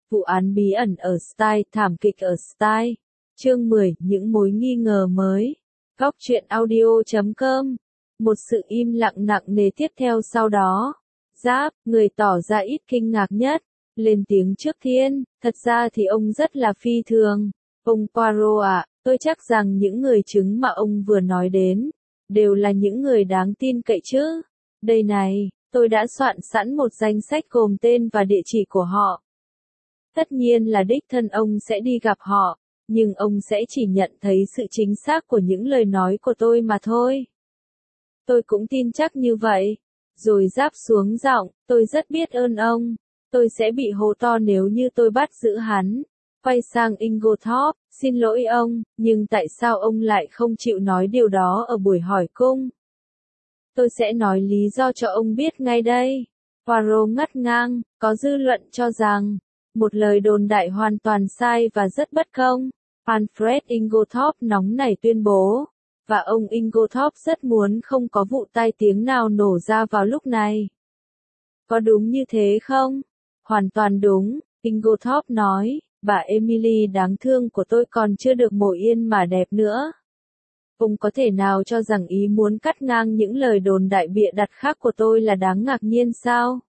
Vụ án bí ẩn ở Style, thảm kịch ở Style. Chương 10, những mối nghi ngờ mới. Góc truyện audio.com. Một sự im lặng nặng nề tiếp theo sau đó. Giáp, người tỏ ra ít kinh ngạc nhất, lên tiếng trước Thiên, thật ra thì ông rất là phi thường. Ông Poirot ạ, tôi chắc rằng những người chứng mà ông vừa nói đến, đều là những người đáng tin cậy chứ. Đây này, tôi đã soạn sẵn một danh sách gồm tên và địa chỉ của họ. Tất nhiên là đích thân ông sẽ đi gặp họ, nhưng ông sẽ chỉ nhận thấy sự chính xác của những lời nói của tôi mà thôi. Tôi cũng tin chắc như vậy. Rồi Giáp xuống giọng, tôi rất biết ơn ông. Tôi sẽ bị hô to nếu như tôi bắt giữ hắn. Quay sang Inglethorpe, xin lỗi ông, nhưng tại sao ông lại không chịu nói điều đó ở buổi hỏi cung? Tôi sẽ nói lý do cho ông biết ngay đây. Poirot ngắt ngang, có dư luận cho rằng, một lời đồn đại hoàn toàn sai và rất bất công. Alfred Inglethorpe nóng nảy tuyên bố, và ông Inglethorpe rất muốn không có vụ tai tiếng nào nổ ra vào lúc này. Có đúng như thế không? Hoàn toàn đúng, Inglethorpe nói, bà Emily đáng thương của tôi còn chưa được mổ yên mà đẹp nữa. Ông có thể nào cho rằng ý muốn cắt ngang những lời đồn đại bịa đặt khác của tôi là đáng ngạc nhiên sao?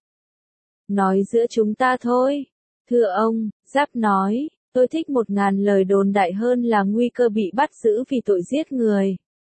Nói giữa chúng ta thôi. Thưa ông, Giáp nói, tôi thích 1000 lời đồn đại hơn là nguy cơ bị bắt giữ vì tội giết người.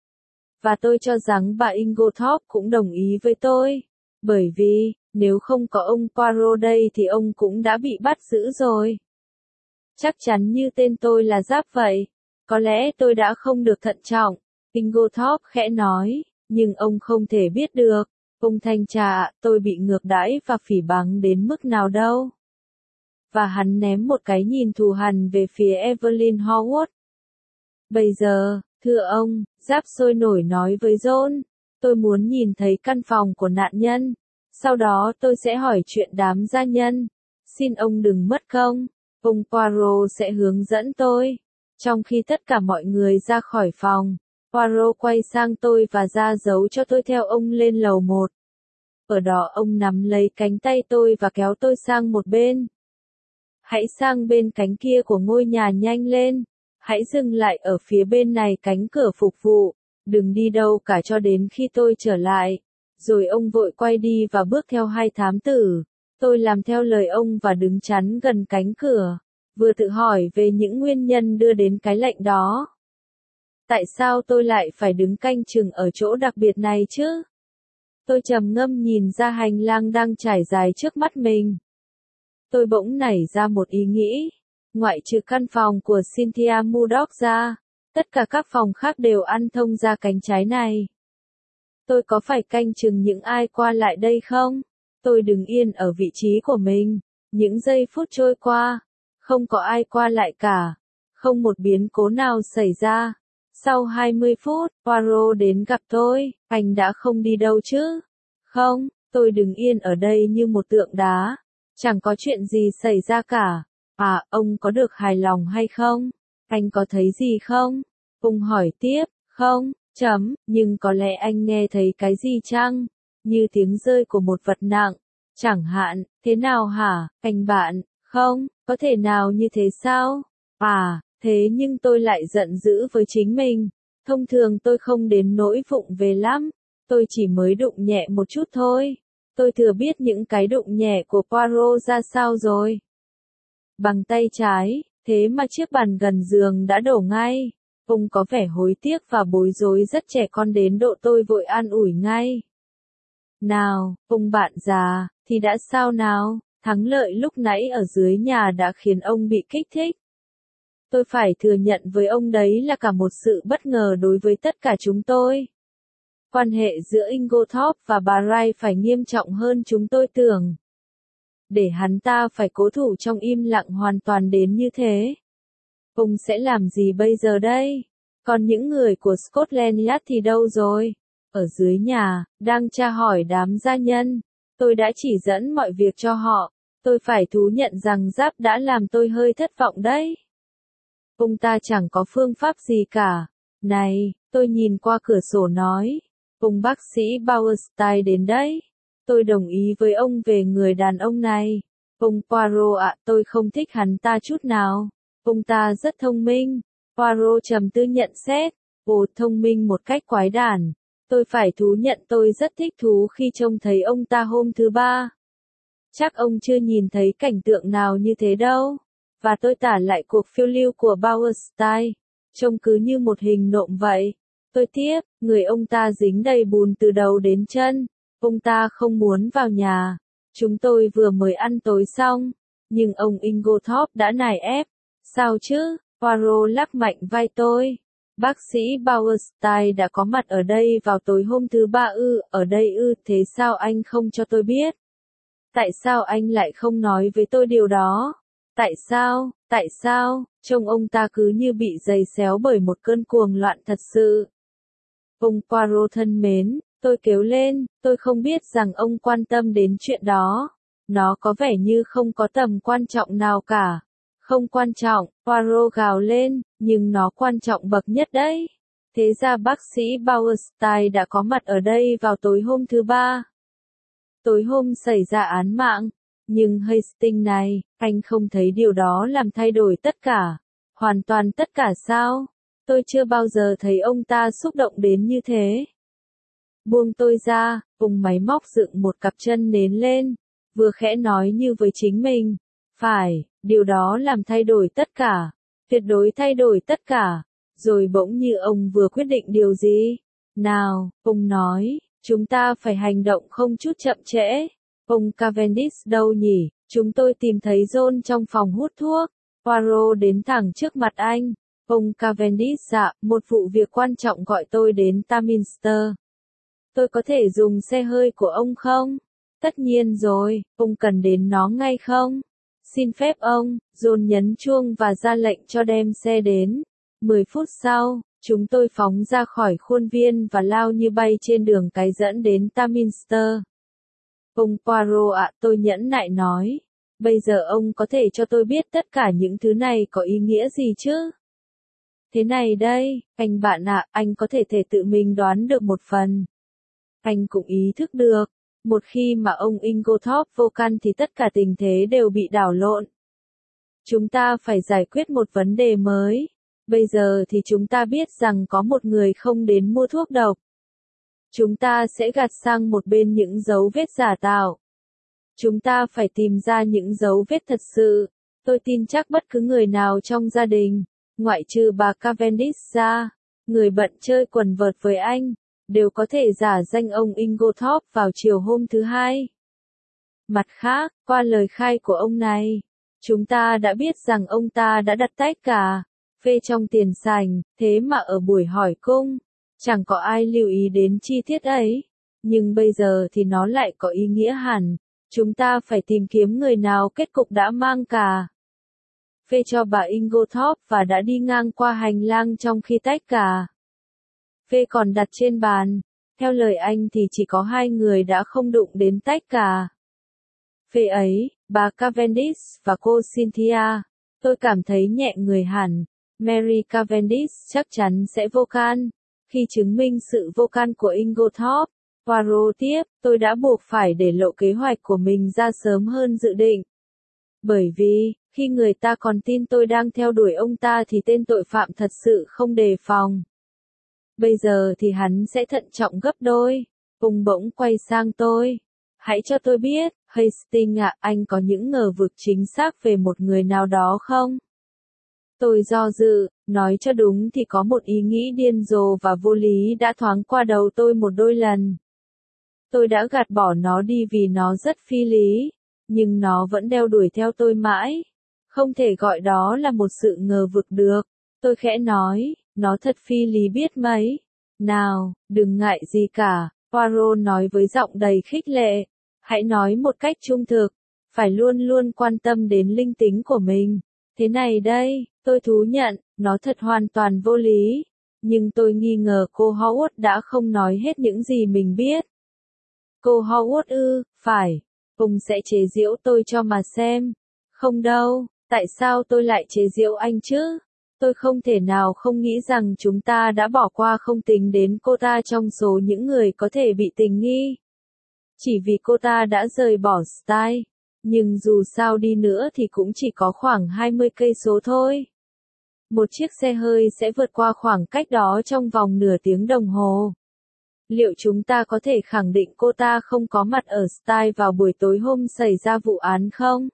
Và tôi cho rằng bà Inglethorpe cũng đồng ý với tôi. Bởi vì, nếu không có ông Poirot đây thì ông cũng đã bị bắt giữ rồi. Chắc chắn như tên tôi là Giáp vậy. Có lẽ tôi đã không được thận trọng. Inglethorpe khẽ nói, nhưng ông không thể biết được. Ông thanh tra, tôi bị ngược đãi và phỉ báng đến mức nào đâu. Và hắn ném một cái nhìn thù hằn về phía Evelyn Howard. Bây giờ, thưa ông, Giáp sôi nổi nói với John, tôi muốn nhìn thấy căn phòng của nạn nhân. Sau đó tôi sẽ hỏi chuyện đám gia nhân. Xin ông đừng mất công. Ông Poirot sẽ hướng dẫn tôi. Trong khi tất cả mọi người ra khỏi phòng, Poirot quay sang tôi và ra dấu cho tôi theo ông lên lầu 1. Ở đó ông nắm lấy cánh tay tôi và kéo tôi sang một bên. Hãy sang bên cánh kia của ngôi nhà nhanh lên. Hãy dừng lại ở phía bên này cánh cửa phục vụ. Đừng đi đâu cả cho đến khi tôi trở lại. Rồi ông vội quay đi và bước theo hai thám tử. Tôi làm theo lời ông và đứng chắn gần cánh cửa. Vừa tự hỏi về những nguyên nhân đưa đến cái lệnh đó. Tại sao tôi lại phải đứng canh chừng ở chỗ đặc biệt này chứ? Tôi trầm ngâm nhìn ra hành lang đang trải dài trước mắt mình. Tôi bỗng nảy ra một ý nghĩ. Ngoại trừ căn phòng của Cynthia Murdoch ra, tất cả các phòng khác đều ăn thông ra cánh trái này. Tôi có phải canh chừng những ai qua lại đây không? Tôi đứng yên ở vị trí của mình. Những giây phút trôi qua, không có ai qua lại cả. Không một biến cố nào xảy ra. Sau 20 phút, Poirot đến gặp tôi. Anh đã không đi đâu chứ? Không, tôi đứng yên ở đây như một tượng đá. Chẳng có chuyện gì xảy ra cả. À, ông có được hài lòng hay không? Anh có thấy gì không? Ông hỏi tiếp, không, nhưng có lẽ anh nghe thấy cái gì chăng? Như tiếng rơi của một vật nặng. Chẳng hạn, thế nào hả, anh bạn? Không, có thể nào như thế sao? À, thế nhưng tôi lại giận dữ với chính mình. Thông thường tôi không đến nỗi vụng về lắm. Tôi chỉ mới đụng nhẹ một chút thôi. Tôi thừa biết những cái đụng nhẹ của Poirot ra sao rồi. Bằng tay trái, thế mà chiếc bàn gần giường đã đổ ngay. Ông có vẻ hối tiếc và bối rối rất trẻ con đến độ tôi vội an ủi ngay. Nào, ông bạn già, thì đã sao nào? Thắng lợi lúc nãy ở dưới nhà đã khiến ông bị kích thích. Tôi phải thừa nhận với ông đấy là cả một sự bất ngờ đối với tất cả chúng tôi. Quan hệ giữa Inglethorpe và bà Wright phải nghiêm trọng hơn chúng tôi tưởng. Để hắn ta phải cố thủ trong im lặng hoàn toàn đến như thế. Ông sẽ làm gì bây giờ đây? Còn những người của Scotland Yard thì đâu rồi? Ở dưới nhà, đang tra hỏi đám gia nhân. Tôi đã chỉ dẫn mọi việc cho họ. Tôi phải thú nhận rằng Giáp đã làm tôi hơi thất vọng đấy. Ông ta chẳng có phương pháp gì cả. Này, tôi nhìn qua cửa sổ nói. Ông bác sĩ Bauerstein đến đấy. Tôi đồng ý với ông về người đàn ông này. Ông Poirot ạ, tôi không thích hắn ta chút nào. Ông ta rất thông minh. Poirot trầm tư nhận xét. Ồ, thông minh một cách quái đản. Tôi phải thú nhận tôi rất thích thú khi trông thấy ông ta hôm thứ ba. Chắc ông chưa nhìn thấy cảnh tượng nào như thế đâu. Và tôi tả lại cuộc phiêu lưu của Bauerstein. Trông cứ như một hình nộm vậy. Tôi tiếp, người ông ta dính đầy bùn từ đầu đến chân. Ông ta không muốn vào nhà. Chúng tôi vừa mới ăn tối xong. Nhưng ông Ingoldstorff đã nài ép. Sao chứ? Poirot lắc mạnh vai tôi. Bác sĩ Bauerstein đã có mặt ở đây vào tối hôm thứ ba ư, ở đây ư, thế sao anh không cho tôi biết? Tại sao anh lại không nói với tôi điều đó? Tại sao, trông ông ta cứ như bị giày xéo bởi một cơn cuồng loạn thật sự. Ông Poirot thân mến, tôi kêu lên, tôi không biết rằng ông quan tâm đến chuyện đó. Nó có vẻ như không có tầm quan trọng nào cả. Không quan trọng, Poirot gào lên, nhưng nó quan trọng bậc nhất đấy. Thế ra bác sĩ Bauerstein đã có mặt ở đây vào tối hôm thứ ba. Tối hôm xảy ra án mạng. Nhưng Hastings này, anh không thấy điều đó làm thay đổi tất cả. Hoàn toàn tất cả sao? Tôi chưa bao giờ thấy ông ta xúc động đến như thế. Buông tôi ra, ông máy móc dựng một cặp chân nến lên, vừa khẽ nói như với chính mình. Phải, điều đó làm thay đổi tất cả. Tuyệt đối thay đổi tất cả. Rồi bỗng như ông vừa quyết định điều gì. Nào, ông nói, chúng ta phải hành động không chút chậm trễ. Ông Cavendish đâu nhỉ? Chúng tôi tìm thấy John trong phòng hút thuốc. Poirot đến thẳng trước mặt anh. Ông Cavendish dạ, một vụ việc quan trọng gọi tôi đến Taminster. Tôi có thể dùng xe hơi của ông không? Tất nhiên rồi, ông cần đến nó ngay không? Xin phép ông, John nhấn chuông và ra lệnh cho đem xe đến. 10 phút sau, chúng tôi phóng ra khỏi khuôn viên và lao như bay trên đường cái dẫn đến Taminster. Ông Poirot ạ, tôi nhẫn nại nói. Bây giờ ông có thể cho tôi biết tất cả những thứ này có ý nghĩa gì chứ? Thế này đây, anh bạn ạ, anh có thể tự mình đoán được một phần. Anh cũng ý thức được, một khi mà ông Ingoldstorff vô căn thì tất cả tình thế đều bị đảo lộn. Chúng ta phải giải quyết một vấn đề mới. Bây giờ thì chúng ta biết rằng có một người không đến mua thuốc độc. Chúng ta sẽ gạt sang một bên những dấu vết giả tạo. Chúng ta phải tìm ra những dấu vết thật sự. Tôi tin chắc bất cứ người nào trong gia đình, ngoại trừ bà Cavendish ra, người bận chơi quần vợt với anh, đều có thể giả danh ông Ingoldstorff vào chiều hôm thứ hai. Mặt khác, qua lời khai của ông này, chúng ta đã biết rằng ông ta đã đặt tách cà phê trong tiền sảnh, thế mà ở buổi hỏi cung, chẳng có ai lưu ý đến chi tiết ấy. Nhưng bây giờ thì nó lại có ý nghĩa hẳn. Chúng ta phải tìm kiếm người nào kết cục đã mang cà phê cho bà Ingoldstorff và đã đi ngang qua hành lang trong khi tách cà phê còn đặt trên bàn. Theo lời anh thì chỉ có 2 người đã không đụng đến tách cà phê ấy, bà Cavendish và cô Cynthia. Tôi cảm thấy nhẹ người hẳn. Mary Cavendish chắc chắn sẽ vô can. Khi chứng minh sự vô can của Ingoldstorff, Poirot tiếp, tôi đã buộc phải để lộ kế hoạch của mình ra sớm hơn dự định. Bởi vì, khi người ta còn tin tôi đang theo đuổi ông ta thì tên tội phạm thật sự không đề phòng. Bây giờ thì hắn sẽ thận trọng gấp đôi. Ông bỗng quay sang tôi. Hãy cho tôi biết, Hastings ạ, anh có những ngờ vực chính xác về một người nào đó không? Tôi do dự, nói cho đúng thì có một ý nghĩ điên rồ và vô lý đã thoáng qua đầu tôi một đôi lần. Tôi đã gạt bỏ nó đi vì nó rất phi lý, nhưng nó vẫn đeo đuổi theo tôi mãi. Không thể gọi đó là một sự ngờ vực được. Tôi khẽ nói, nó thật phi lý biết mấy. Nào, đừng ngại gì cả, Poirot nói với giọng đầy khích lệ. Hãy nói một cách trung thực, phải luôn luôn quan tâm đến linh tính của mình. Thế này đây, tôi thú nhận, nó thật hoàn toàn vô lý. Nhưng tôi nghi ngờ cô Howard đã không nói hết những gì mình biết. Cô Howard ư, phải. Ông sẽ chế giễu tôi cho mà xem. Không đâu, tại sao tôi lại chế giễu anh chứ? Tôi không thể nào không nghĩ rằng chúng ta đã bỏ qua không tính đến cô ta trong số những người có thể bị tình nghi. Chỉ vì cô ta đã rời bỏ Style. Nhưng dù sao đi nữa thì cũng chỉ có khoảng 20 cây số thôi. Một chiếc xe hơi sẽ vượt qua khoảng cách đó trong vòng nửa tiếng đồng hồ. Liệu chúng ta có thể khẳng định cô ta không có mặt ở Style vào buổi tối hôm xảy ra vụ án không?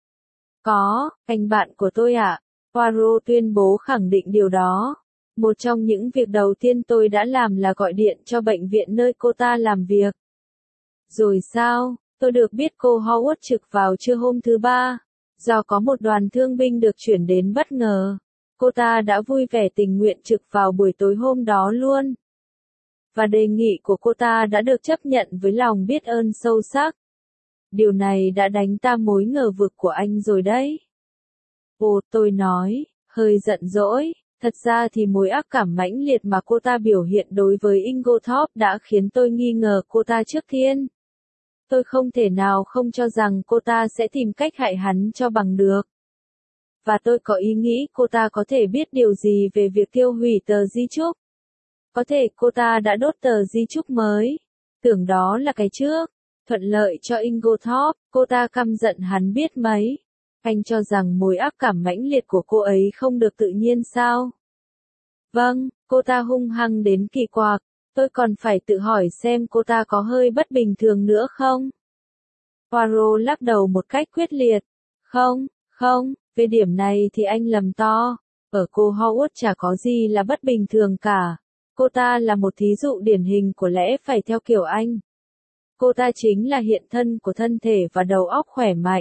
Có, anh bạn của tôi ạ. Poirot tuyên bố khẳng định điều đó. Một trong những việc đầu tiên tôi đã làm là gọi điện cho bệnh viện nơi cô ta làm việc. Rồi sao? Tôi được biết cô Howard trực vào trưa hôm thứ Ba. Do có một đoàn thương binh được chuyển đến bất ngờ, cô ta đã vui vẻ tình nguyện trực vào buổi tối hôm đó luôn. Và đề nghị của cô ta đã được chấp nhận với lòng biết ơn sâu sắc. Điều này đã đánh tan mối ngờ vực của anh rồi đấy. Ồ, tôi nói, hơi giận dỗi. Thật ra thì mối ác cảm mãnh liệt mà cô ta biểu hiện đối với Inglethorpe đã khiến tôi nghi ngờ cô ta trước tiên. Tôi không thể nào không cho rằng cô ta sẽ tìm cách hại hắn cho bằng được. Và tôi có ý nghĩ cô ta có thể biết điều gì về việc tiêu hủy tờ di chúc. Có thể cô ta đã đốt tờ di chúc mới. Tưởng đó là cái trước. Thuận lợi cho Inglethorpe, cô ta căm giận hắn biết mấy. Anh cho rằng mối ác cảm mãnh liệt của cô ấy không được tự nhiên sao? Vâng, cô ta hung hăng đến kỳ quặc. Tôi còn phải tự hỏi xem cô ta có hơi bất bình thường nữa không? Poirot lắc đầu một cách quyết liệt. Không, về điểm này thì anh lầm to. Ở cô Howard chả có gì là bất bình thường cả. Cô ta là một thí dụ điển hình của lẽ phải theo kiểu anh. Cô ta chính là hiện thân của thân thể và đầu óc khỏe mạnh.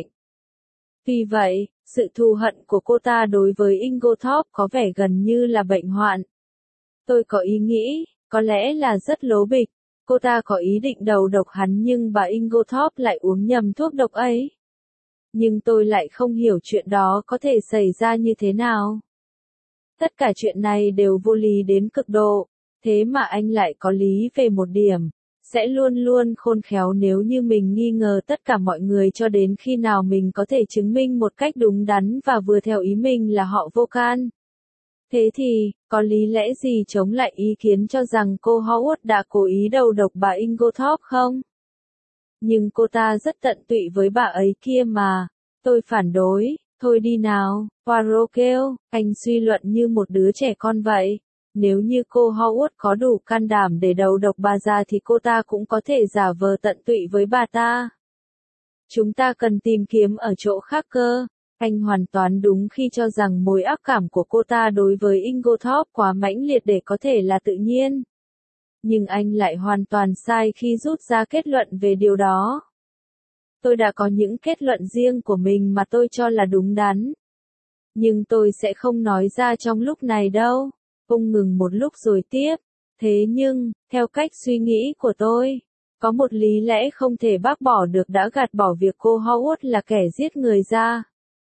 Vì vậy, sự thù hận của cô ta đối với Inglethorpe có vẻ gần như là bệnh hoạn. Tôi có ý nghĩ, có lẽ là rất lố bịch. Cô ta có ý định đầu độc hắn nhưng bà Inglethorpe lại uống nhầm thuốc độc ấy. Nhưng tôi lại không hiểu chuyện đó có thể xảy ra như thế nào. Tất cả chuyện này đều vô lý đến cực độ, thế mà anh lại có lý về một điểm. Sẽ luôn luôn khôn khéo nếu như mình nghi ngờ tất cả mọi người cho đến khi nào mình có thể chứng minh một cách đúng đắn và vừa theo ý mình là họ vô can. Thế thì, có lý lẽ gì chống lại ý kiến cho rằng cô Howard đã cố ý đầu độc bà Inglethorpe không? Nhưng cô ta rất tận tụy với bà ấy kia mà. Tôi phản đối, thôi đi nào, Poirot kêu, anh suy luận như một đứa trẻ con vậy. Nếu như cô Howard có đủ can đảm để đầu độc bà già thì cô ta cũng có thể giả vờ tận tụy với bà ta. Chúng ta cần tìm kiếm ở chỗ khác cơ. Anh hoàn toàn đúng khi cho rằng mối ác cảm của cô ta đối với Inglethorpe quá mãnh liệt để có thể là tự nhiên. Nhưng anh lại hoàn toàn sai khi rút ra kết luận về điều đó. Tôi đã có những kết luận riêng của mình mà tôi cho là đúng đắn. Nhưng tôi sẽ không nói ra trong lúc này đâu. Ông ngừng một lúc rồi tiếp. Thế nhưng, theo cách suy nghĩ của tôi, có một lý lẽ không thể bác bỏ được đã gạt bỏ việc cô Howard là kẻ giết người ra.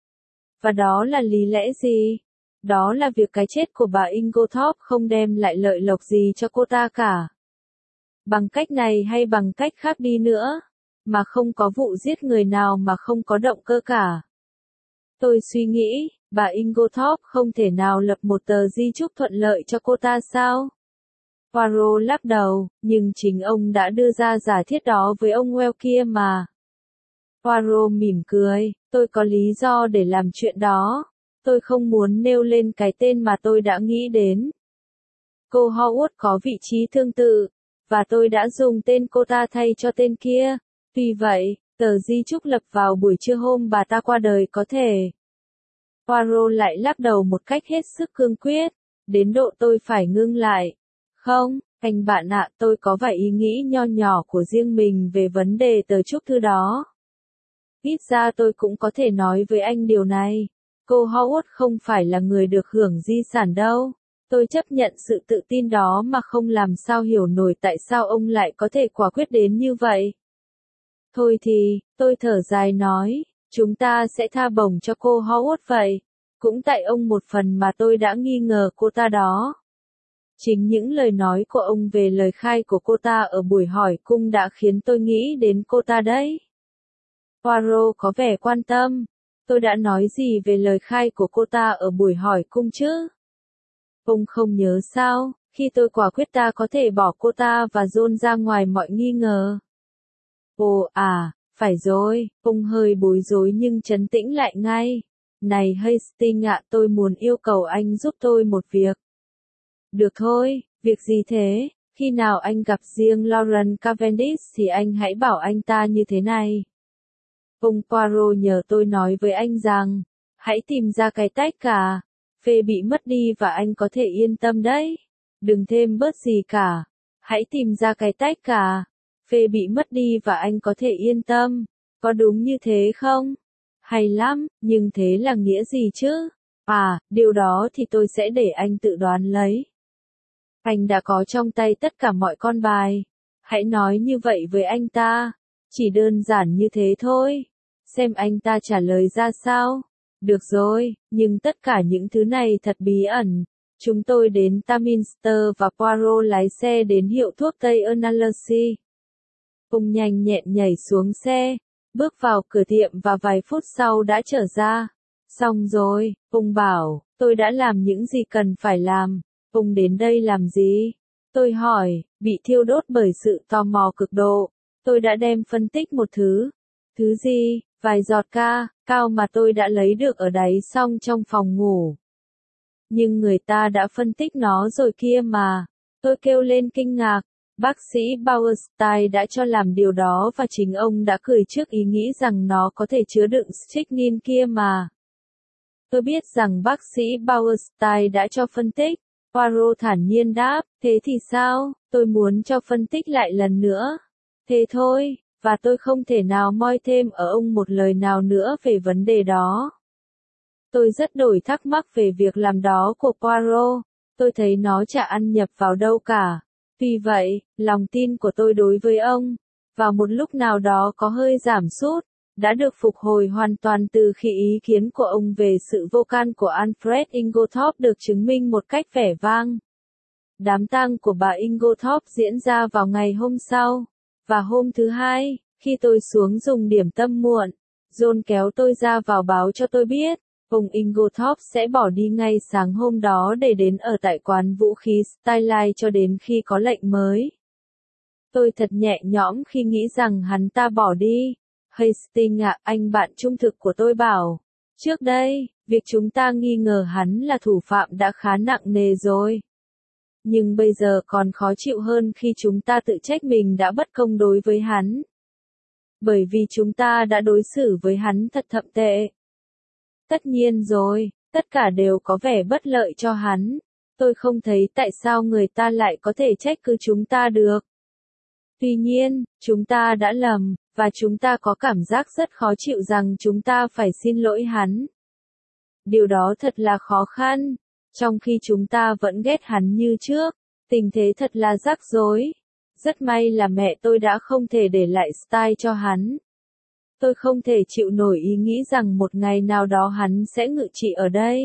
Và đó là lý lẽ gì? Đó là việc cái chết của bà Inglethorpe không đem lại lợi lộc gì cho cô ta cả. Bằng cách này hay bằng cách khác đi nữa, mà không có vụ giết người nào mà không có động cơ cả. Tôi suy nghĩ, bà Inglethorpe không thể nào lập một tờ di chúc thuận lợi cho cô ta sao? Poirot lắc đầu, nhưng chính ông đã đưa ra giả thiết đó với ông Well kia mà. Poirot mỉm cười, tôi có lý do để làm chuyện đó. Tôi không muốn nêu lên cái tên mà tôi đã nghĩ đến. Cô Howard có vị trí tương tự, và tôi đã dùng tên cô ta thay cho tên kia. Vì vậy, tờ di chúc lập vào buổi trưa hôm bà ta qua đời có thể. Poirot lại lắc đầu một cách hết sức cương quyết, đến độ tôi phải ngưng lại. Không, anh bạn ạ, tôi có vài ý nghĩ nho nhỏ của riêng mình về vấn đề tờ chúc thư đó. Ít ra tôi cũng có thể nói với anh điều này. Cô Howard không phải là người được hưởng di sản đâu. Tôi chấp nhận sự tự tin đó mà không làm sao hiểu nổi tại sao ông lại có thể quả quyết đến như vậy. Thôi thì, tôi thở dài nói, chúng ta sẽ tha bổng cho cô Howard vậy. Cũng tại ông một phần mà tôi đã nghi ngờ cô ta đó. Chính những lời nói của ông về lời khai của cô ta ở buổi hỏi cung đã khiến tôi nghĩ đến cô ta đấy. Poirot có vẻ quan tâm. Tôi đã nói gì về lời khai của cô ta ở buổi hỏi cung chứ? Ông không nhớ sao, khi tôi quả quyết ta có thể bỏ cô ta và John ra ngoài mọi nghi ngờ. Ồ à, Phải rồi, ông hơi bối rối nhưng trấn tĩnh lại ngay. Này Hastings ạ, tôi muốn yêu cầu anh giúp tôi một việc. Được thôi, việc gì thế? Khi nào anh gặp riêng Lauren Cavendish thì anh hãy bảo anh ta như thế này. Ông Poirot nhờ tôi nói với anh rằng, hãy tìm ra cái tách cà phê bị mất đi và anh có thể yên tâm đấy. Đừng thêm bớt gì cả. Hãy tìm ra cái tách cà phê bị mất đi và anh có thể yên tâm. Có đúng như thế không? Hay lắm, nhưng thế là nghĩa gì chứ? À, điều đó thì tôi sẽ để anh tự đoán lấy. Anh đã có trong tay tất cả mọi con bài. Hãy nói như vậy với anh ta. Chỉ đơn giản như thế thôi. Xem anh ta trả lời ra sao. Được rồi, nhưng tất cả những thứ này thật bí ẩn. Chúng tôi đến Taminster và Poirot lái xe đến hiệu thuốc Tây Ernallersi. Ông nhanh nhẹn nhảy xuống xe, bước vào cửa tiệm và vài phút sau đã trở ra. Xong rồi, ông bảo, tôi đã làm những gì cần phải làm. Ông đến đây làm gì? Tôi hỏi, bị thiêu đốt bởi sự tò mò cực độ. Tôi đã đem phân tích một thứ. Thứ gì? Vài giọt cao mà tôi đã lấy được ở đáy xong trong phòng ngủ. Nhưng người ta đã phân tích nó rồi kia mà. Tôi kêu lên kinh ngạc. Bác sĩ Bauerstein đã cho làm điều đó và chính ông đã cười trước ý nghĩ rằng nó có thể chứa đựng strychnine kia mà. Tôi biết rằng bác sĩ Bauerstein đã cho phân tích. Poirot thản nhiên đáp, thế thì sao? Tôi muốn cho phân tích lại lần nữa. Thế thôi, và tôi không thể nào moi thêm ở ông một lời nào nữa về vấn đề đó. Tôi rất đổi thắc mắc về việc làm đó của Poirot. Tôi thấy nó chả ăn nhập vào đâu cả. Vì vậy, lòng tin của tôi đối với ông, vào một lúc nào đó có hơi giảm sút, đã được phục hồi hoàn toàn từ khi ý kiến của ông về sự vô can của Alfred Ingothorpe được chứng minh một cách vẻ vang. Đám tang của bà Ingothorpe diễn ra vào ngày hôm sau, và hôm thứ hai, khi tôi xuống dùng điểm tâm muộn, John kéo tôi ra vào báo cho tôi biết, ông Ingothorpe sẽ bỏ đi ngay sáng hôm đó để đến ở tại quán vũ khí Starlight cho đến khi có lệnh mới. Tôi thật nhẹ nhõm khi nghĩ rằng hắn ta bỏ đi. Hastings ạ, anh bạn trung thực của tôi bảo. Trước đây, việc chúng ta nghi ngờ hắn là thủ phạm đã khá nặng nề rồi. Nhưng bây giờ còn khó chịu hơn khi chúng ta tự trách mình đã bất công đối với hắn. Bởi vì chúng ta đã đối xử với hắn thật thậm tệ. Tất nhiên rồi, tất cả đều có vẻ bất lợi cho hắn. Tôi không thấy tại sao người ta lại có thể trách cứ chúng ta được. Tuy nhiên, chúng ta đã lầm, và chúng ta có cảm giác rất khó chịu rằng chúng ta phải xin lỗi hắn. Điều đó thật là khó khăn, trong khi chúng ta vẫn ghét hắn như trước, tình thế thật là rắc rối. Rất may là mẹ tôi đã không thể để lại style cho hắn. Tôi không thể chịu nổi ý nghĩ rằng một ngày nào đó hắn sẽ ngự trị ở đây.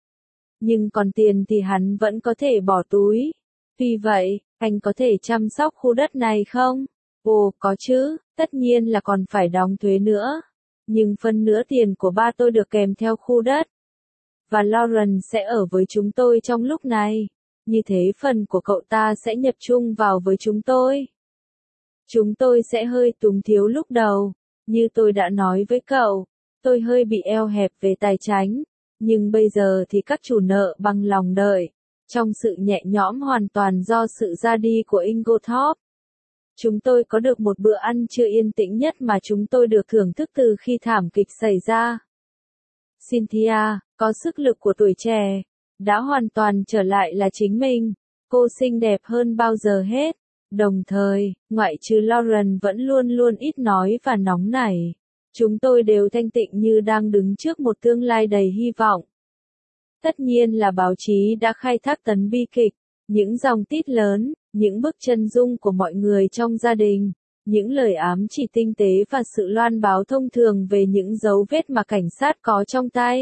Nhưng còn tiền thì hắn vẫn có thể bỏ túi. Vì vậy, anh có thể chăm sóc khu đất này không? Ồ, có chứ, tất nhiên là còn phải đóng thuế nữa. Nhưng phân nửa tiền của ba tôi được kèm theo khu đất. Và Lauren sẽ ở với chúng tôi trong lúc này. Như thế phần của cậu ta sẽ nhập chung vào với chúng tôi. Chúng tôi sẽ hơi túng thiếu lúc đầu. Như tôi đã nói với cậu, tôi hơi bị eo hẹp về tài chính. Nhưng bây giờ thì các chủ nợ bằng lòng đợi. Trong sự nhẹ nhõm hoàn toàn do sự ra đi của Ingothorpe. Chúng tôi có được một bữa ăn trưa yên tĩnh nhất mà chúng tôi được thưởng thức từ khi thảm kịch xảy ra. Cynthia, có sức lực của tuổi trẻ, đã hoàn toàn trở lại là chính mình. Cô xinh đẹp hơn bao giờ hết. Đồng thời, ngoại trừ Lauren vẫn luôn luôn ít nói và nóng nảy. Chúng tôi đều thanh tịnh như đang đứng trước một tương lai đầy hy vọng. Tất nhiên là báo chí đã khai thác tấn bi kịch, những dòng tít lớn, những bức chân dung của mọi người trong gia đình, những lời ám chỉ tinh tế và sự loan báo thông thường về những dấu vết mà cảnh sát có trong tay.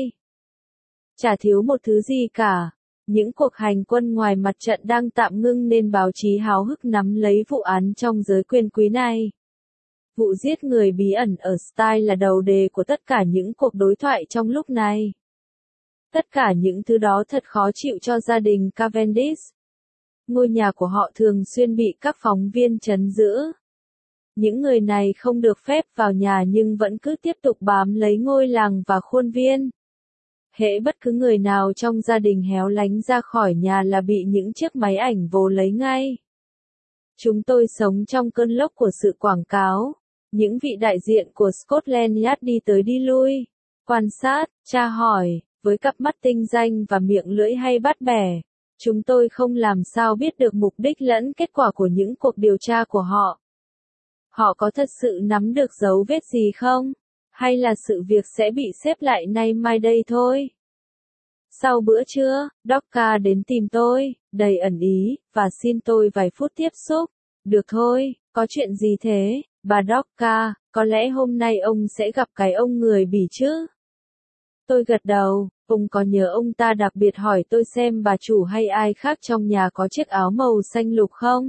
Chả thiếu một thứ gì cả. Những cuộc hành quân ngoài mặt trận đang tạm ngưng nên báo chí háo hức nắm lấy vụ án trong giới quyền quý này. Vụ giết người bí ẩn ở Style là đầu đề của tất cả những cuộc đối thoại trong lúc này. Tất cả những thứ đó thật khó chịu cho gia đình Cavendish. Ngôi nhà của họ thường xuyên bị các phóng viên trấn giữ. Những người này không được phép vào nhà nhưng vẫn cứ tiếp tục bám lấy ngôi làng và khuôn viên. Hễ bất cứ người nào trong gia đình héo lánh ra khỏi nhà là bị những chiếc máy ảnh vồ lấy ngay. Chúng tôi sống trong cơn lốc của sự quảng cáo. Những vị đại diện của Scotland Yard đi tới đi lui, quan sát, tra hỏi, với cặp mắt tinh danh và miệng lưỡi hay bắt bẻ. Chúng tôi không làm sao biết được mục đích lẫn kết quả của những cuộc điều tra của họ. Họ có thật sự nắm được dấu vết gì không? Hay là sự việc sẽ bị xếp lại nay mai đây thôi? Sau bữa trưa, Docka đến tìm tôi, đầy ẩn ý, và xin tôi vài phút tiếp xúc. Được thôi, có chuyện gì thế, bà Docka, có lẽ hôm nay ông sẽ gặp cái ông người Bỉ chứ? Tôi gật đầu, ông có nhớ ông ta đặc biệt hỏi tôi xem bà chủ hay ai khác trong nhà có chiếc áo màu xanh lục không?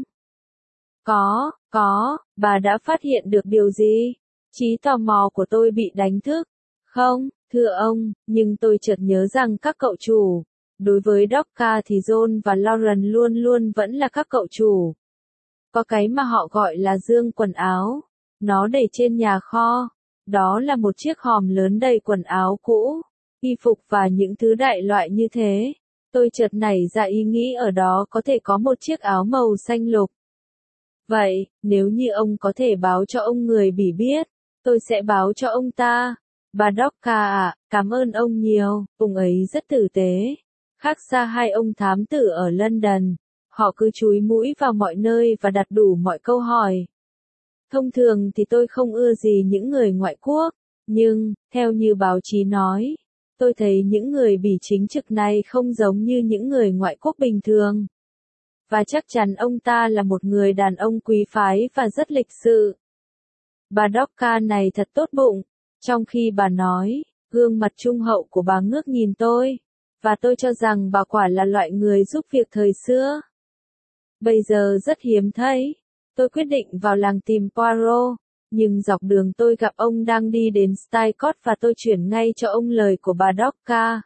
Có, bà đã phát hiện được điều gì? Trí tò mò của tôi bị đánh thức. Không, thưa ông, nhưng tôi chợt nhớ rằng các cậu chủ, đối với Docka thì John và Lauren luôn luôn vẫn là các cậu chủ. Có cái mà họ gọi là dương quần áo. Nó để trên nhà kho. Đó là một chiếc hòm lớn đầy quần áo cũ, y phục và những thứ đại loại như thế. Tôi chợt nảy ra ý nghĩ ở đó có thể có một chiếc áo màu xanh lục. Vậy, nếu như ông có thể báo cho ông người Bỉ biết, tôi sẽ báo cho ông ta. Bà Docka ạ, cảm ơn ông nhiều, ông ấy rất tử tế. Khác xa hai ông thám tử ở London, họ cứ chúi mũi vào mọi nơi và đặt đủ mọi câu hỏi. Thông thường thì tôi không ưa gì những người ngoại quốc, nhưng, theo như báo chí nói, tôi thấy những người Bỉ chính trực này không giống như những người ngoại quốc bình thường. Và chắc chắn ông ta là một người đàn ông quý phái và rất lịch sự. Bà Docka này thật tốt bụng. Trong khi bà nói, gương mặt trung hậu của bà ngước nhìn tôi, và tôi cho rằng bà quả là loại người giúp việc thời xưa. Bây giờ rất hiếm thấy. Tôi quyết định vào làng tìm Poirot, nhưng dọc đường tôi gặp ông đang đi đến Stycott và tôi chuyển ngay cho ông lời của bà Docka.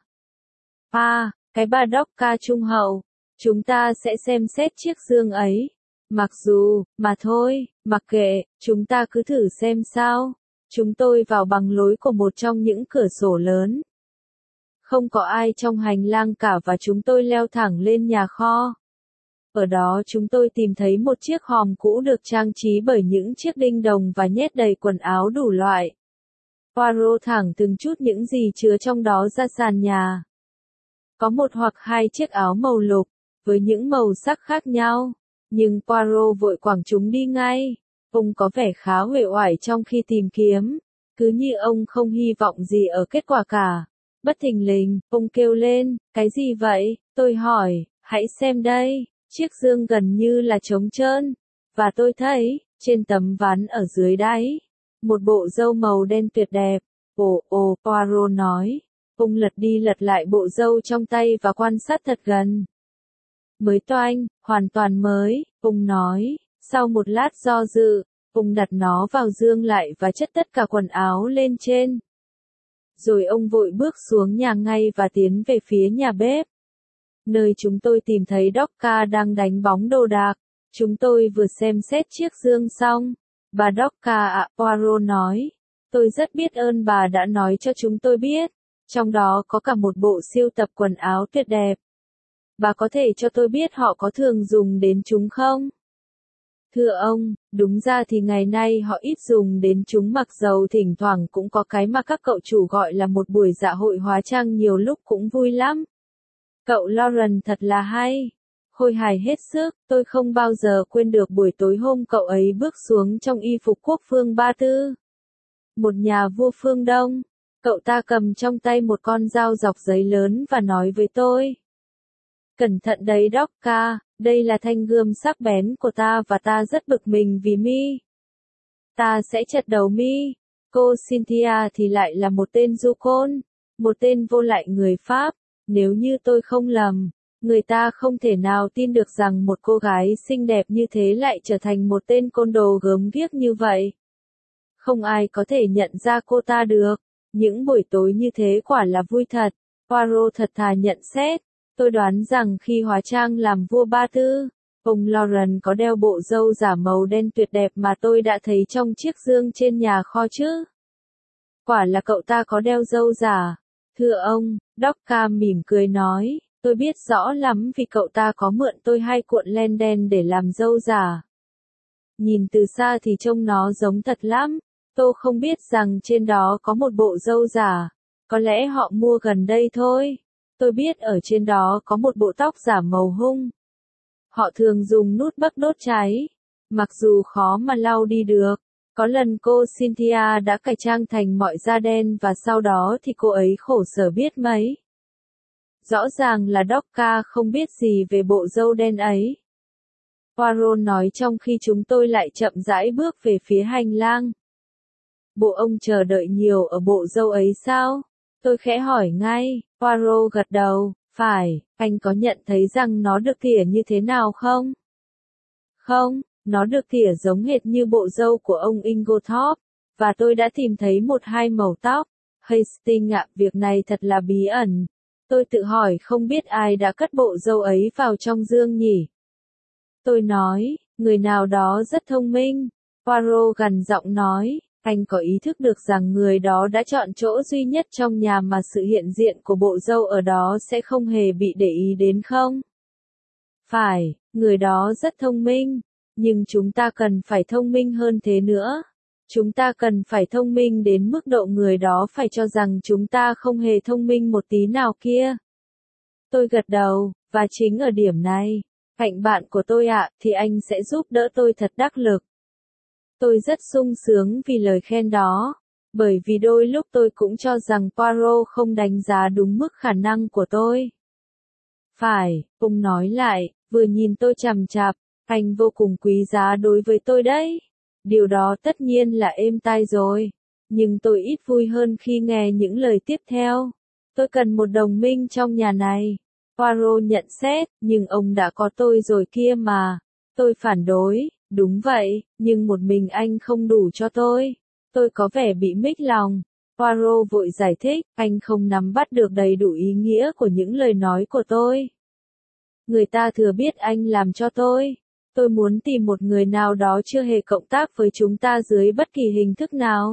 Cái bà Docka trung hậu, chúng ta sẽ xem xét chiếc dương ấy. Mặc dù, mà thôi, mặc kệ, chúng ta cứ thử xem sao. Chúng tôi vào bằng lối của một trong những cửa sổ lớn. Không có ai trong hành lang cả và chúng tôi leo thẳng lên nhà kho. Ở đó chúng tôi tìm thấy một chiếc hòm cũ được trang trí bởi những chiếc đinh đồng và nhét đầy quần áo đủ loại. Poirot thẳng từng chút những gì chứa trong đó ra sàn nhà. Có một hoặc hai chiếc áo màu lục, với những màu sắc khác nhau, nhưng Poirot vội quẳng chúng đi ngay. Ông có vẻ khá uể oải trong khi tìm kiếm, cứ như ông không hy vọng gì ở kết quả cả. Bất thình lình, ông kêu lên, cái gì vậy? Tôi hỏi, hãy xem đây, chiếc dương gần như là trống trơn, và tôi thấy, trên tấm ván ở dưới đáy, một bộ râu màu đen tuyệt đẹp. Ồ, Poirot nói, ông lật đi lật lại bộ râu trong tay và quan sát thật gần. Mới toanh, hoàn toàn mới, ông nói. Sau một lát do dự, ông đặt nó vào dương lại và chất tất cả quần áo lên trên. Rồi ông vội bước xuống nhà ngay và tiến về phía nhà bếp, nơi chúng tôi tìm thấy Docka đang đánh bóng đồ đạc. Chúng tôi vừa xem xét chiếc dương xong. Bà Docka ạ, Poirot nói. Tôi rất biết ơn bà đã nói cho chúng tôi biết. Trong đó có cả một bộ sưu tập quần áo tuyệt đẹp. Bà có thể cho tôi biết họ có thường dùng đến chúng không? Thưa ông, đúng ra thì ngày nay họ ít dùng đến chúng mặc dầu thỉnh thoảng cũng có cái mà các cậu chủ gọi là một buổi dạ hội hóa trang nhiều lúc cũng vui lắm. Cậu Lauren thật là hay. Khôi hài hết sức, tôi không bao giờ quên được buổi tối hôm cậu ấy bước xuống trong y phục quốc phương Ba Tư. Một nhà vua phương Đông. Cậu ta cầm trong tay một con dao dọc giấy lớn và nói với tôi. Cẩn thận đấy Docka, đây là thanh gươm sắc bén của ta và ta rất bực mình vì mi. Ta sẽ chặt đầu mi. Cô Cynthia thì lại là một tên du côn, một tên vô lại người Pháp. Nếu như tôi không lầm, người ta không thể nào tin được rằng một cô gái xinh đẹp như thế lại trở thành một tên côn đồ gớm ghiếc như vậy. Không ai có thể nhận ra cô ta được. Những buổi tối như thế quả là vui thật. Poirot thật thà nhận xét. Tôi đoán rằng khi hóa trang làm vua Ba Tư, Ông Lauren có đeo bộ râu giả màu đen tuyệt đẹp mà tôi đã thấy trong chiếc dương trên nhà kho chứ? Quả là cậu ta có đeo râu giả. Thưa ông, Doctor mỉm cười nói, tôi biết rõ lắm vì cậu ta có mượn tôi 2 cuộn len đen để làm râu giả. Nhìn từ xa thì trông nó giống thật lắm. Tôi không biết rằng trên đó có một bộ râu giả. Có lẽ họ mua gần đây thôi. Tôi biết ở trên đó có một bộ tóc giả màu hung. Họ thường dùng nút bấc đốt cháy. Mặc dù khó mà lau đi được. Có lần cô Cynthia đã cải trang thành mọi da đen và sau đó thì cô ấy khổ sở biết mấy. Rõ ràng là Doctor không biết gì về bộ râu đen ấy. Poirot nói trong khi chúng tôi lại chậm rãi bước về phía hành lang. Bộ ông chờ đợi nhiều ở bộ râu ấy sao? Tôi khẽ hỏi ngay. Poirot gật đầu. Phải, anh có nhận thấy rằng nó được tỉa như thế nào không? Không, nó được tỉa giống hệt như bộ râu của ông Inglethorpe, và tôi đã tìm thấy 1-2 màu tóc. Hastings ạ, việc này thật là bí ẩn. Tôi tự hỏi không biết ai đã cất bộ râu ấy vào trong dương nhỉ? Tôi nói, người nào đó rất thông minh. Poirot gằn giọng nói, anh có ý thức được rằng người đó đã chọn chỗ duy nhất trong nhà mà sự hiện diện của bộ râu ở đó sẽ không hề bị để ý đến không? Phải, người đó rất thông minh, nhưng chúng ta cần phải thông minh hơn thế nữa. Chúng ta cần phải thông minh đến mức độ người đó phải cho rằng chúng ta không hề thông minh một tí nào kia. Tôi gật đầu, và chính ở điểm này, cạnh bạn của tôi ạ, thì anh sẽ giúp đỡ tôi thật đắc lực. Tôi rất sung sướng vì lời khen đó, bởi vì đôi lúc tôi cũng cho rằng Poirot không đánh giá đúng mức khả năng của tôi. Phải, ông nói lại, vừa nhìn tôi chằm chằm, anh vô cùng quý giá đối với tôi đấy. Điều đó tất nhiên là êm tai rồi, nhưng tôi ít vui hơn khi nghe những lời tiếp theo. Tôi cần một đồng minh trong nhà này. Poirot nhận xét, nhưng ông đã có tôi rồi kia mà. Tôi phản đối, đúng vậy, nhưng một mình anh không đủ cho tôi. Tôi có vẻ bị mích lòng. Poirot vội giải thích, anh không nắm bắt được đầy đủ ý nghĩa của những lời nói của tôi. Người ta thừa biết anh làm cho tôi. Tôi muốn tìm một người nào đó chưa hề cộng tác với chúng ta dưới bất kỳ hình thức nào.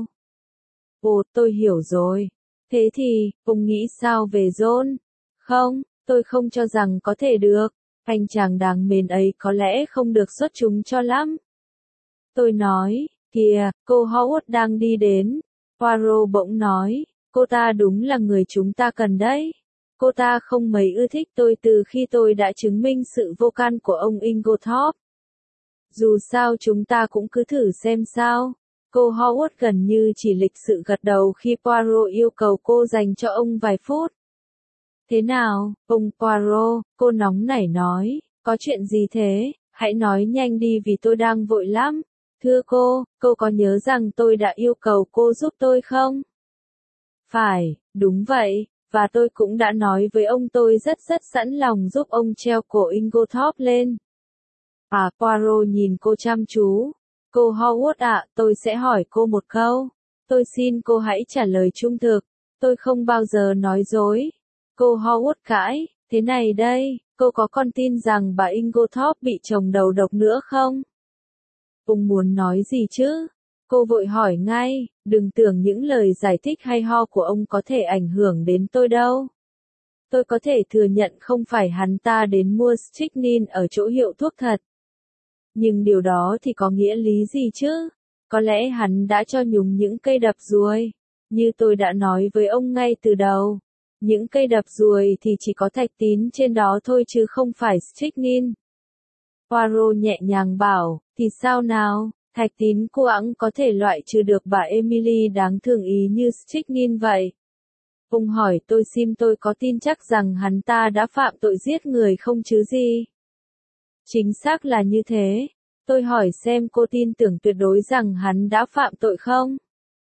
Ồ, tôi hiểu rồi. Thế thì, ông nghĩ sao về John? Không, tôi không cho rằng có thể được. Anh chàng đáng mến ấy có lẽ không được xuất chúng cho lắm. Tôi nói, kìa, cô Howard đang đi đến. Poirot bỗng nói, cô ta đúng là người chúng ta cần đấy. Cô ta không mấy ưa thích tôi từ khi tôi đã chứng minh sự vô can của ông Inglethorpe. Dù sao chúng ta cũng cứ thử xem sao. Cô Howard gần như chỉ lịch sự gật đầu khi Poirot yêu cầu cô dành cho ông vài phút. Thế nào, ông Poirot, cô nóng nảy nói, có chuyện gì thế, hãy nói nhanh đi vì tôi đang vội lắm. Thưa cô có nhớ rằng tôi đã yêu cầu cô giúp tôi không? Phải, đúng vậy, và tôi cũng đã nói với ông tôi rất sẵn lòng giúp ông treo cổ Inglethorpe lên. À, Poirot nhìn cô chăm chú. Cô Howard ạ, tôi sẽ hỏi cô một câu. Tôi xin cô hãy trả lời trung thực. Tôi không bao giờ nói dối. Cô Howard cãi, thế này đây, cô có con tin rằng bà Inglethorpe bị chồng đầu độc nữa không? Ông muốn nói gì chứ? Cô vội hỏi ngay, đừng tưởng những lời giải thích hay ho của ông có thể ảnh hưởng đến tôi đâu. Tôi có thể thừa nhận không phải hắn ta đến mua strychnine ở chỗ hiệu thuốc thật. Nhưng điều đó thì có nghĩa lý gì chứ? Có lẽ hắn đã cho nhúng những cây đập ruồi. Như tôi đã nói với ông ngay từ đầu. Những cây đập ruồi thì chỉ có thạch tín trên đó thôi chứ không phải strychnine. Poirot nhẹ nhàng bảo, thì sao nào, thạch tín coax có thể loại trừ được bà Emily đáng thương ý như strychnine vậy. Ông hỏi tôi xem tôi có tin chắc rằng hắn ta đã phạm tội giết người không chứ gì. Chính xác là như thế. Tôi hỏi xem cô tin tưởng tuyệt đối rằng hắn đã phạm tội không?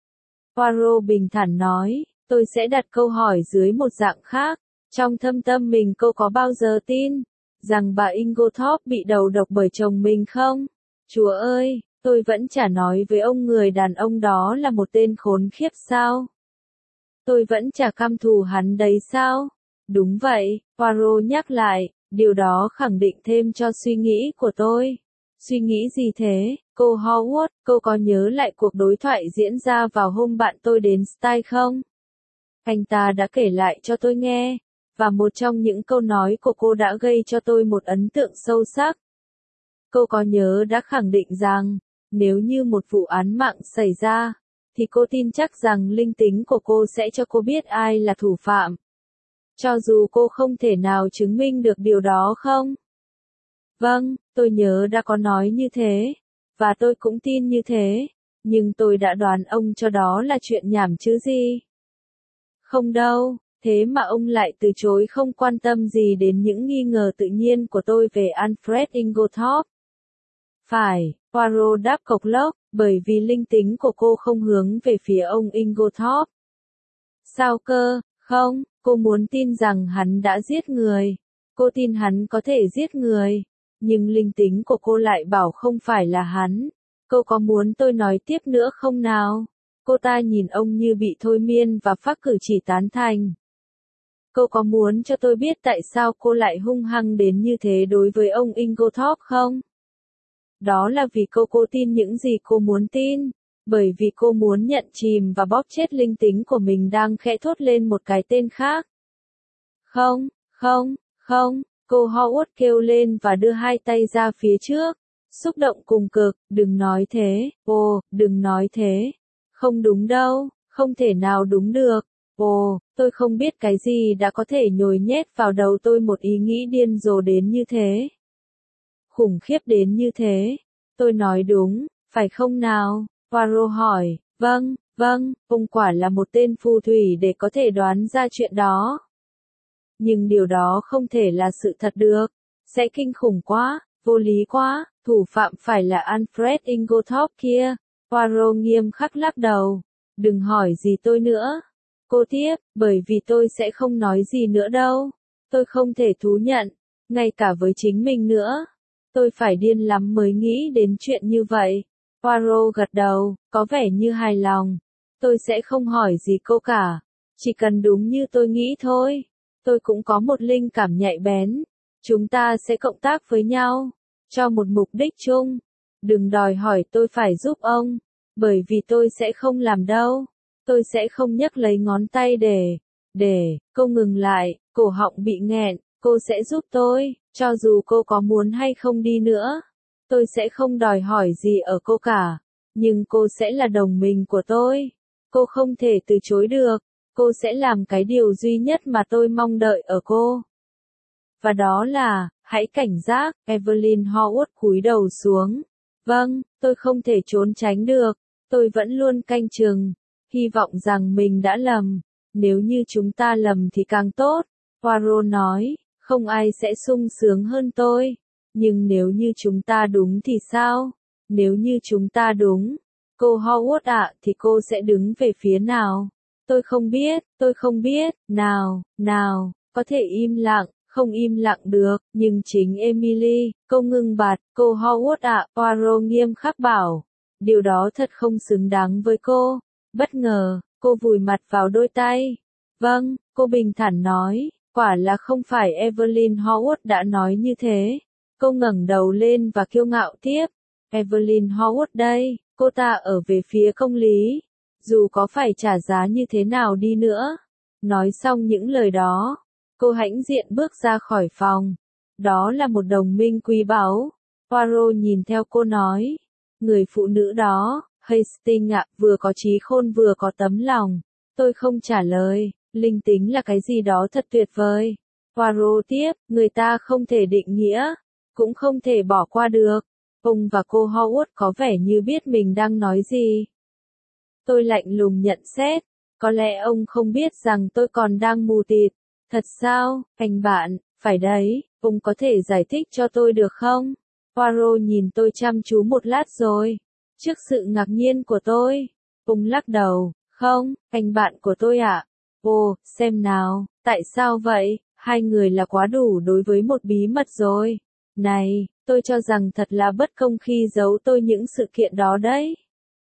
Poirot bình thản nói, tôi sẽ đặt câu hỏi dưới một dạng khác. Trong thâm tâm mình cô có bao giờ tin rằng bà Inglethorpe bị đầu độc bởi chồng mình không? Chúa ơi, tôi vẫn chả nói với ông người đàn ông đó là một tên khốn khiếp sao? Tôi vẫn chả căm thù hắn đấy sao? Đúng vậy, Poirot nhắc lại, Điều đó khẳng định thêm cho suy nghĩ của tôi. Suy nghĩ gì thế, cô Howard, cô có nhớ lại cuộc đối thoại diễn ra vào hôm bạn tôi đến Style không? Anh ta đã kể lại cho tôi nghe, và một trong những câu nói của cô đã gây cho tôi một ấn tượng sâu sắc. Cô có nhớ đã khẳng định rằng, nếu như một vụ án mạng xảy ra, thì cô tin chắc rằng linh tính của cô sẽ cho cô biết ai là thủ phạm. Cho dù cô không thể nào chứng minh được điều đó không? Vâng, tôi nhớ đã có nói như thế, và tôi cũng tin như thế, nhưng tôi đã đoán ông cho đó là chuyện nhảm chứ gì. Không đâu, thế mà ông lại từ chối không quan tâm gì đến những nghi ngờ tự nhiên của tôi về Alfred Ingothorpe. Phải, Poirot đáp cộc lốc, bởi vì linh tính của cô không hướng về phía ông Ingothorpe. Sao cơ, không, cô muốn tin rằng hắn đã giết người. Cô tin hắn có thể giết người. Nhưng linh tính của cô lại bảo không phải là hắn. Cô có muốn tôi nói tiếp nữa không nào? Cô ta nhìn ông như bị thôi miên và phác cử chỉ tán thành. Cô có muốn cho tôi biết tại sao cô lại hung hăng đến như thế đối với ông Ingothorpe không? Đó là vì cô tin những gì cô muốn tin. Bởi vì cô muốn nhận chìm và bóp chết linh tính của mình đang khẽ thốt lên một cái tên khác. Không, không, không, cô Howard kêu lên và đưa hai tay ra phía trước. Xúc động cùng cực, đừng nói thế, đừng nói thế. Không đúng đâu, không thể nào đúng được. Tôi không biết cái gì đã có thể nhồi nhét vào đầu tôi một ý nghĩ điên rồ đến như thế. Khủng khiếp đến như thế. Tôi nói đúng, phải không nào? Poirot hỏi, vâng, ông quả là một tên phù thủy để có thể đoán ra chuyện đó. Nhưng điều đó không thể là sự thật được. Sẽ kinh khủng quá, vô lý quá, thủ phạm phải là Alfred Ingothorpe kia. Poirot nghiêm khắc lắc đầu. Đừng hỏi gì tôi nữa. Cô tiếp, bởi vì tôi sẽ không nói gì nữa đâu. Tôi không thể thú nhận, ngay cả với chính mình nữa. Tôi phải điên lắm mới nghĩ đến chuyện như vậy. Poirot gật đầu, có vẻ như hài lòng. Tôi sẽ không hỏi gì cô cả. Chỉ cần đúng như tôi nghĩ thôi. Tôi cũng có một linh cảm nhạy bén. Chúng ta sẽ cộng tác với nhau. Cho một mục đích chung. Đừng đòi hỏi tôi phải giúp ông. Bởi vì tôi sẽ không làm đâu. Tôi sẽ không nhấc lấy ngón tay cô ngừng lại, cổ họng bị nghẹn. Cô sẽ giúp tôi, cho dù cô có muốn hay không đi nữa. Tôi sẽ không đòi hỏi gì ở cô cả. Nhưng cô sẽ là đồng minh của tôi. Cô không thể từ chối được. Cô sẽ làm cái điều duy nhất mà tôi mong đợi ở cô. Và đó là, hãy cảnh giác, Evelyn Howard cúi đầu xuống. Vâng, tôi không thể trốn tránh được. Tôi vẫn luôn canh chừng. Hy vọng rằng mình đã lầm. Nếu như chúng ta lầm thì càng tốt. Poirot nói, không ai sẽ sung sướng hơn tôi. Nhưng nếu như chúng ta đúng thì sao? Nếu như chúng ta đúng, cô Howard ạ, thì cô sẽ đứng về phía nào? Tôi không biết, nào, có thể im lặng, không im lặng được, nhưng chính Emily, cô ngưng bặt, cô Howard ạ, Poirot nghiêm khắc bảo. Điều đó thật không xứng đáng với cô. Bất ngờ, cô vùi mặt vào đôi tay. Vâng, cô bình thản nói, quả là không phải Evelyn Howard đã nói như thế. Cô ngẩng đầu lên và kiêu ngạo tiếp. Evelyn Howard đây, cô ta ở về phía công lý. Dù có phải trả giá như thế nào đi nữa. Nói xong những lời đó, cô hãnh diện bước ra khỏi phòng. Đó là một đồng minh quý báu. Poirot nhìn theo cô nói. Người phụ nữ đó, Hastings ạ, vừa có trí khôn vừa có tấm lòng. Tôi không trả lời, linh tính là cái gì đó thật tuyệt vời. Poirot tiếp, người ta không thể định nghĩa, cũng không thể bỏ qua được. Ông và cô Howard có vẻ như biết mình đang nói gì. Tôi lạnh lùng nhận xét, có lẽ ông không biết rằng tôi còn đang mù tịt. Thật sao, anh bạn, phải đấy, ông có thể giải thích cho tôi được không? Poirot nhìn tôi chăm chú một lát rồi. Trước sự ngạc nhiên của tôi, ông lắc đầu, không, anh bạn của tôi ạ. Xem nào, tại sao vậy? Hai người là quá đủ đối với một bí mật rồi. Này, tôi cho rằng thật là bất công khi giấu tôi những sự kiện đó đấy.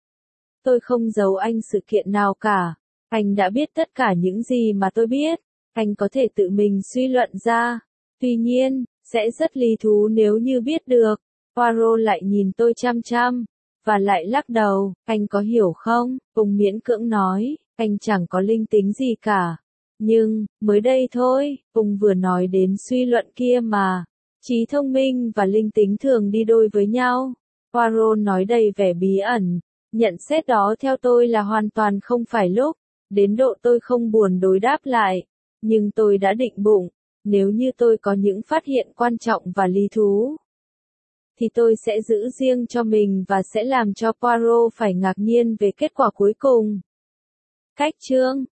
Tôi không giấu anh sự kiện nào cả. Anh đã biết tất cả những gì mà tôi biết. Anh có thể tự mình suy luận ra. Tuy nhiên, Sẽ rất lý thú nếu như biết được. Poirot lại nhìn tôi chăm chăm, và lại lắc đầu, anh có hiểu không? Ông miễn cưỡng nói, anh chẳng có linh tính gì cả. Nhưng, mới đây thôi, ông vừa nói đến suy luận kia mà. Trí thông minh và linh tính thường đi đôi với nhau. Poirot nói đầy vẻ bí ẩn. Nhận xét đó theo tôi là hoàn toàn không phải lúc. Đến độ tôi không buồn đối đáp lại. Nhưng tôi đã định bụng. Nếu như tôi có những phát hiện quan trọng và lý thú, thì tôi sẽ giữ riêng cho mình và sẽ làm cho Poirot phải ngạc nhiên về kết quả cuối cùng. Cách chương